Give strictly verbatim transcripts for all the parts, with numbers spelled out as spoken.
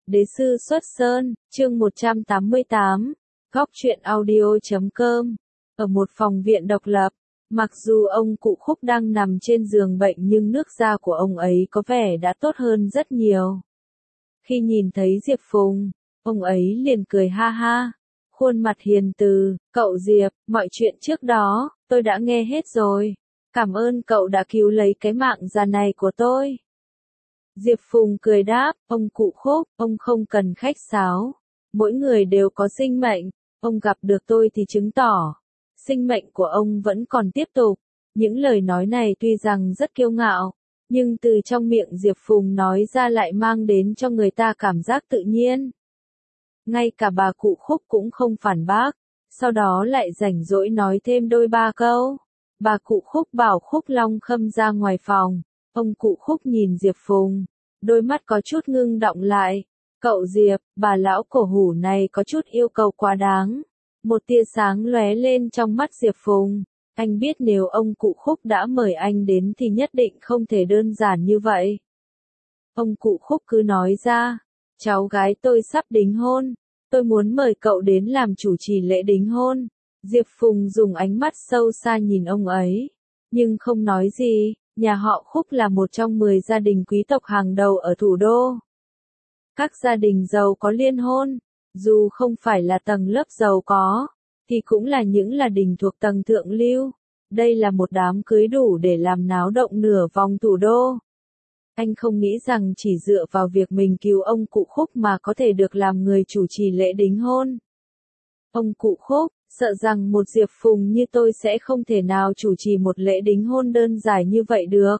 Đế sư xuất sơn, chương một trăm tám mươi tám, góc truyện audio chấm com. Ở một phòng viện độc lập, mặc dù ông cụ Khúc đang nằm trên giường bệnh nhưng nước da của ông ấy có vẻ đã tốt hơn rất nhiều. Khi nhìn thấy Diệp Phùng, ông ấy liền cười ha ha, khuôn mặt hiền từ, cậu Diệp, mọi chuyện trước đó, tôi đã nghe hết rồi. Cảm ơn cậu đã cứu lấy cái mạng già này của tôi. Diệp Phùng cười đáp, ông cụ Khúc, ông không cần khách sáo. Mỗi người đều có sinh mệnh, ông gặp được tôi thì chứng tỏ, sinh mệnh của ông vẫn còn tiếp tục. Những lời nói này tuy rằng rất kiêu ngạo, nhưng từ trong miệng Diệp Phùng nói ra lại mang đến cho người ta cảm giác tự nhiên. Ngay cả bà cụ Khúc cũng không phản bác, sau đó lại rảnh rỗi nói thêm đôi ba câu. Bà cụ Khúc bảo Khúc Long Khâm ra ngoài phòng. Ông cụ Khúc nhìn Diệp Phùng, đôi mắt có chút ngưng đọng lại. Cậu Diệp, bà lão cổ hủ này có chút yêu cầu quá đáng. Một tia sáng lóe lên trong mắt Diệp Phùng. Anh biết nếu ông cụ Khúc đã mời anh đến thì nhất định không thể đơn giản như vậy. Ông cụ Khúc cứ nói ra, cháu gái tôi sắp đính hôn. Tôi muốn mời cậu đến làm chủ trì lễ đính hôn. Diệp Phùng dùng ánh mắt sâu xa nhìn ông ấy, nhưng không nói gì. Nhà họ Khúc là một trong mười gia đình quý tộc hàng đầu ở thủ đô. Các gia đình giàu có liên hôn, dù không phải là tầng lớp giàu có, thì cũng là những là đình thuộc tầng thượng lưu. Đây là một đám cưới đủ để làm náo động nửa vòng thủ đô. Anh không nghĩ rằng chỉ dựa vào việc mình cứu ông cụ Khúc mà có thể được làm người chủ trì lễ đính hôn. Ông cụ Khúc, sợ rằng một Diệp Phùng như tôi sẽ không thể nào chủ trì một lễ đính hôn đơn giản như vậy được.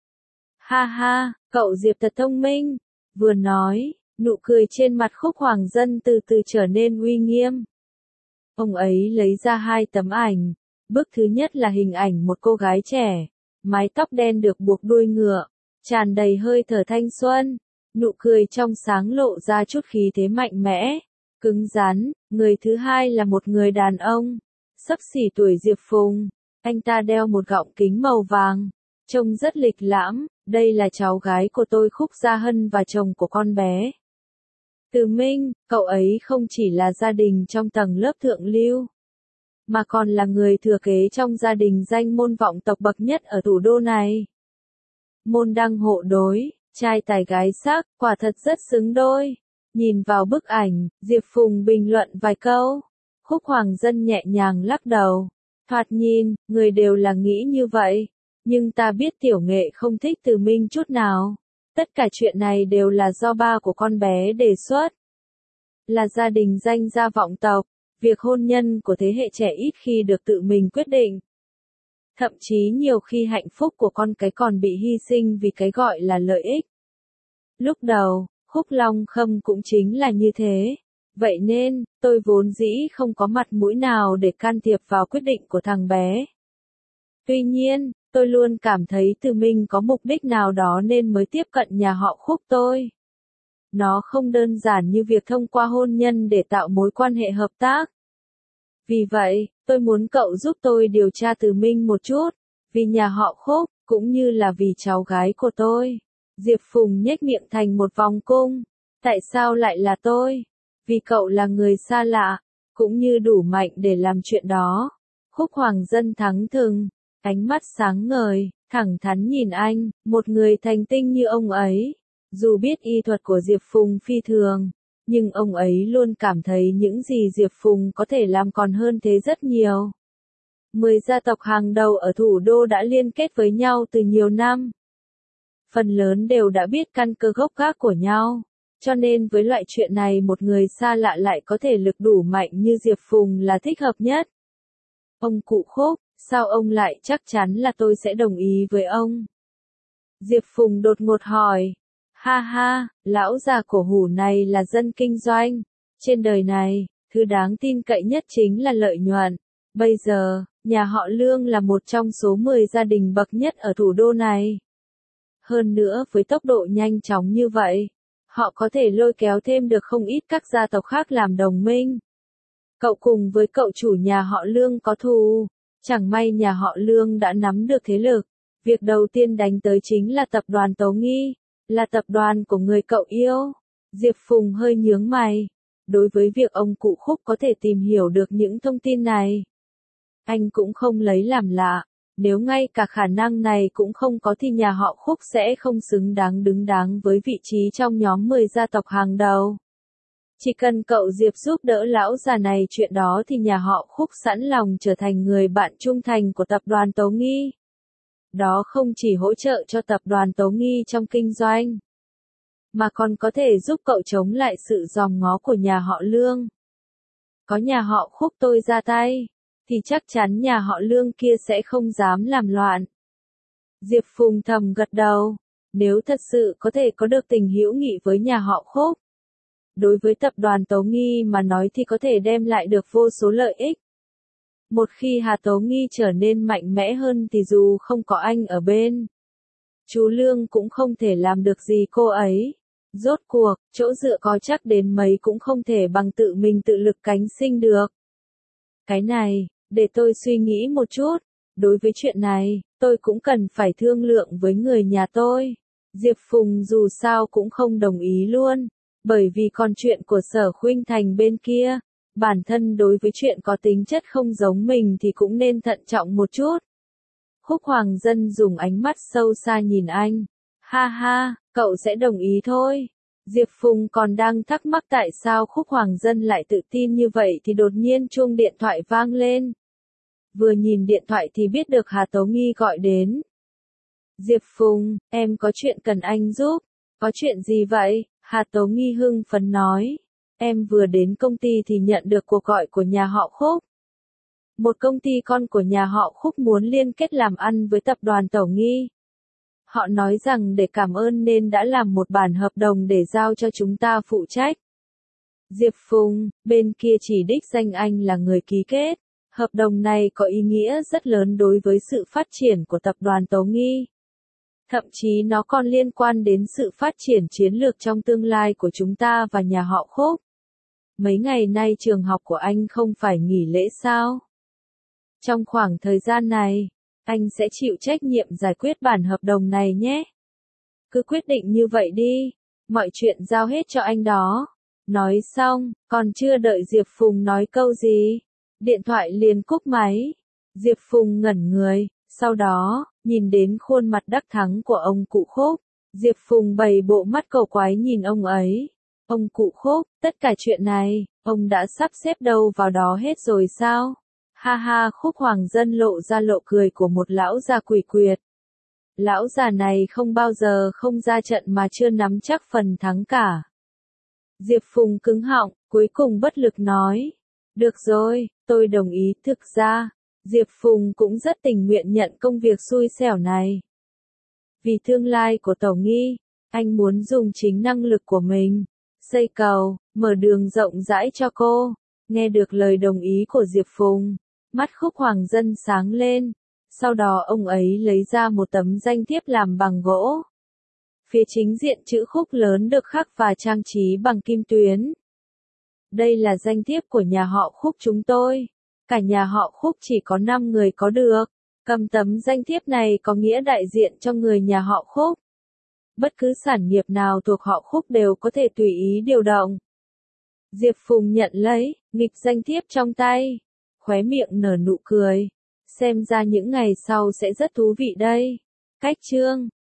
Ha ha, cậu Diệp thật thông minh. Vừa nói, nụ cười trên mặt Khúc Hoàng Dân từ từ trở nên uy nghiêm. Ông ấy lấy ra hai tấm ảnh. Bức thứ nhất là hình ảnh một cô gái trẻ, mái tóc đen được buộc đuôi ngựa, tràn đầy hơi thở thanh xuân, nụ cười trong sáng lộ ra chút khí thế mạnh mẽ, cứng rắn. Người thứ hai là một người đàn ông, xấp xỉ tuổi Diệp Phùng, anh ta đeo một gọng kính màu vàng, trông rất lịch lãm. Đây là cháu gái của tôi Khúc Gia Hân và chồng của con bé. Từ Minh, cậu ấy không chỉ là gia đình trong tầng lớp thượng lưu, mà còn là người thừa kế trong gia đình danh môn vọng tộc bậc nhất ở thủ đô này. Môn đăng hộ đối, trai tài gái sắc, quả thật rất xứng đôi. Nhìn vào bức ảnh, Diệp Phùng bình luận vài câu. Khúc Hoàng Dân nhẹ nhàng lắc đầu. Thoạt nhìn, người đều là nghĩ như vậy. Nhưng ta biết tiểu nghệ không thích Từ Minh chút nào. Tất cả chuyện này đều là do ba của con bé đề xuất. Là gia đình danh gia vọng tộc, việc hôn nhân của thế hệ trẻ ít khi được tự mình quyết định. Thậm chí nhiều khi hạnh phúc của con cái còn bị hy sinh vì cái gọi là lợi ích. Lúc đầu, Khúc Long Khâm cũng chính là như thế. Vậy nên, tôi vốn dĩ không có mặt mũi nào để can thiệp vào quyết định của thằng bé. Tuy nhiên, tôi luôn cảm thấy Từ Minh có mục đích nào đó nên mới tiếp cận nhà họ Khúc tôi. Nó không đơn giản như việc thông qua hôn nhân để tạo mối quan hệ hợp tác. Vì vậy, tôi muốn cậu giúp tôi điều tra Từ Minh một chút, vì nhà họ Khúc, cũng như là vì cháu gái của tôi. Diệp Phùng nhếch miệng thành một vòng cung. Tại sao lại là tôi? Vì cậu là người xa lạ, cũng như đủ mạnh để làm chuyện đó. Khúc Hoàng Dân thắng thừng, ánh mắt sáng ngời, thẳng thắn nhìn anh, một người thành tinh như ông ấy. Dù biết y thuật của Diệp Phùng phi thường, nhưng ông ấy luôn cảm thấy những gì Diệp Phùng có thể làm còn hơn thế rất nhiều. Mười gia tộc hàng đầu ở thủ đô đã liên kết với nhau từ nhiều năm. Phần lớn đều đã biết căn cơ gốc gác của nhau, cho nên với loại chuyện này một người xa lạ lại có thể lực đủ mạnh như Diệp Phùng là thích hợp nhất. Ông cụ Khúc, sao ông lại chắc chắn là tôi sẽ đồng ý với ông? Diệp Phùng đột ngột hỏi. Ha ha, lão già cổ hủ này là dân kinh doanh. Trên đời này, thứ đáng tin cậy nhất chính là lợi nhuận. Bây giờ, nhà họ Lương là một trong số mười gia đình bậc nhất ở thủ đô này. Hơn nữa với tốc độ nhanh chóng như vậy, họ có thể lôi kéo thêm được không ít các gia tộc khác làm đồng minh. Cậu cùng với cậu chủ nhà họ Lương có thù, chẳng may nhà họ Lương đã nắm được thế lực. Việc đầu tiên đánh tới chính là tập đoàn Tố Nghi, là tập đoàn của người cậu yêu. Diệp Phùng hơi nhướng mày. Đối với việc ông cụ Khúc có thể tìm hiểu được những thông tin này, anh cũng không lấy làm lạ. Nếu ngay cả khả năng này cũng không có thì nhà họ Khúc sẽ không xứng đáng đứng đáng với vị trí trong nhóm mười gia tộc hàng đầu. Chỉ cần cậu Diệp giúp đỡ lão già này chuyện đó thì nhà họ Khúc sẵn lòng trở thành người bạn trung thành của tập đoàn Tố Nghi. Đó không chỉ hỗ trợ cho tập đoàn Tố Nghi trong kinh doanh, mà còn có thể giúp cậu chống lại sự dòm ngó của nhà họ Lương. Có nhà họ Khúc tôi ra tay, thì chắc chắn nhà họ Lương kia sẽ không dám làm loạn. Diệp Phùng thầm gật đầu. Nếu thật sự có thể có được tình hữu nghị với nhà họ Khúc, đối với tập đoàn Tố Nghi mà nói thì có thể đem lại được vô số lợi ích. Một khi Hà Tố Nghi trở nên mạnh mẽ hơn thì dù không có anh ở bên, chú Lương cũng không thể làm được gì cô ấy. Rốt cuộc, chỗ dựa có chắc đến mấy cũng không thể bằng tự mình tự lực cánh sinh được. Cái này, để tôi suy nghĩ một chút. Đối với chuyện này, tôi cũng cần phải thương lượng với người nhà tôi. Diệp Phùng dù sao cũng không đồng ý luôn. Bởi vì còn chuyện của Sở Khuynh Thành bên kia, bản thân đối với chuyện có tính chất không giống mình thì cũng nên thận trọng một chút. Khúc Hoàng Dân dùng ánh mắt sâu xa nhìn anh. Ha ha, cậu sẽ đồng ý thôi. Diệp Phùng còn đang thắc mắc tại sao Khúc Hoàng Dân lại tự tin như vậy thì đột nhiên chuông điện thoại vang lên. Vừa nhìn điện thoại thì biết được Hà Tố Nghi gọi đến. Diệp Phùng, em có chuyện cần anh giúp. Có chuyện gì vậy? Hà Tố Nghi hưng phấn nói. Em vừa đến công ty thì nhận được cuộc gọi của nhà họ Khúc. Một công ty con của nhà họ Khúc muốn liên kết làm ăn với tập đoàn Tố Nghi. Họ nói rằng để cảm ơn nên đã làm một bản hợp đồng để giao cho chúng ta phụ trách. Diệp Phùng, bên kia chỉ đích danh anh là người ký kết. Hợp đồng này có ý nghĩa rất lớn đối với sự phát triển của tập đoàn Tố Nghi. Thậm chí nó còn liên quan đến sự phát triển chiến lược trong tương lai của chúng ta và nhà họ Khúc. Mấy ngày nay trường học của anh không phải nghỉ lễ sao? Trong khoảng thời gian này, anh sẽ chịu trách nhiệm giải quyết bản hợp đồng này nhé. Cứ quyết định như vậy đi, mọi chuyện giao hết cho anh đó. Nói xong, còn chưa đợi Diệp Phùng nói câu gì, điện thoại liền cúp máy. Diệp Phùng ngẩn người, sau đó, nhìn đến khuôn mặt đắc thắng của ông cụ Khúc. Diệp Phùng bày bộ mắt cầu quái nhìn ông ấy. Ông cụ Khúc, tất cả chuyện này, ông đã sắp xếp đâu vào đó hết rồi sao? Ha ha, Khúc Hoàng Dân lộ ra lộ cười của một lão già quỷ quyệt. Lão già này không bao giờ không ra trận mà chưa nắm chắc phần thắng cả. Diệp Phùng cứng họng, cuối cùng bất lực nói. Được rồi, tôi đồng ý. Thực ra, Diệp Phùng cũng rất tình nguyện nhận công việc xui xẻo này. Vì tương lai của Tố Nghi, anh muốn dùng chính năng lực của mình, xây cầu, mở đường rộng rãi cho cô. Nghe được lời đồng ý của Diệp Phùng, mắt Khúc Hoàng Dân sáng lên. Sau đó ông ấy lấy ra một tấm danh thiếp làm bằng gỗ. Phía chính diện chữ Khúc lớn được khắc và trang trí bằng kim tuyến. Đây là danh thiếp của nhà họ Khúc chúng tôi. Cả nhà họ Khúc chỉ có năm người có được. Cầm tấm danh thiếp này có nghĩa đại diện cho người nhà họ Khúc. Bất cứ sản nghiệp nào thuộc họ Khúc đều có thể tùy ý điều động. Diệp Phùng nhận lấy, nghịch danh thiếp trong tay. Khóe miệng nở nụ cười. Xem ra những ngày sau sẽ rất thú vị đây. Cách chương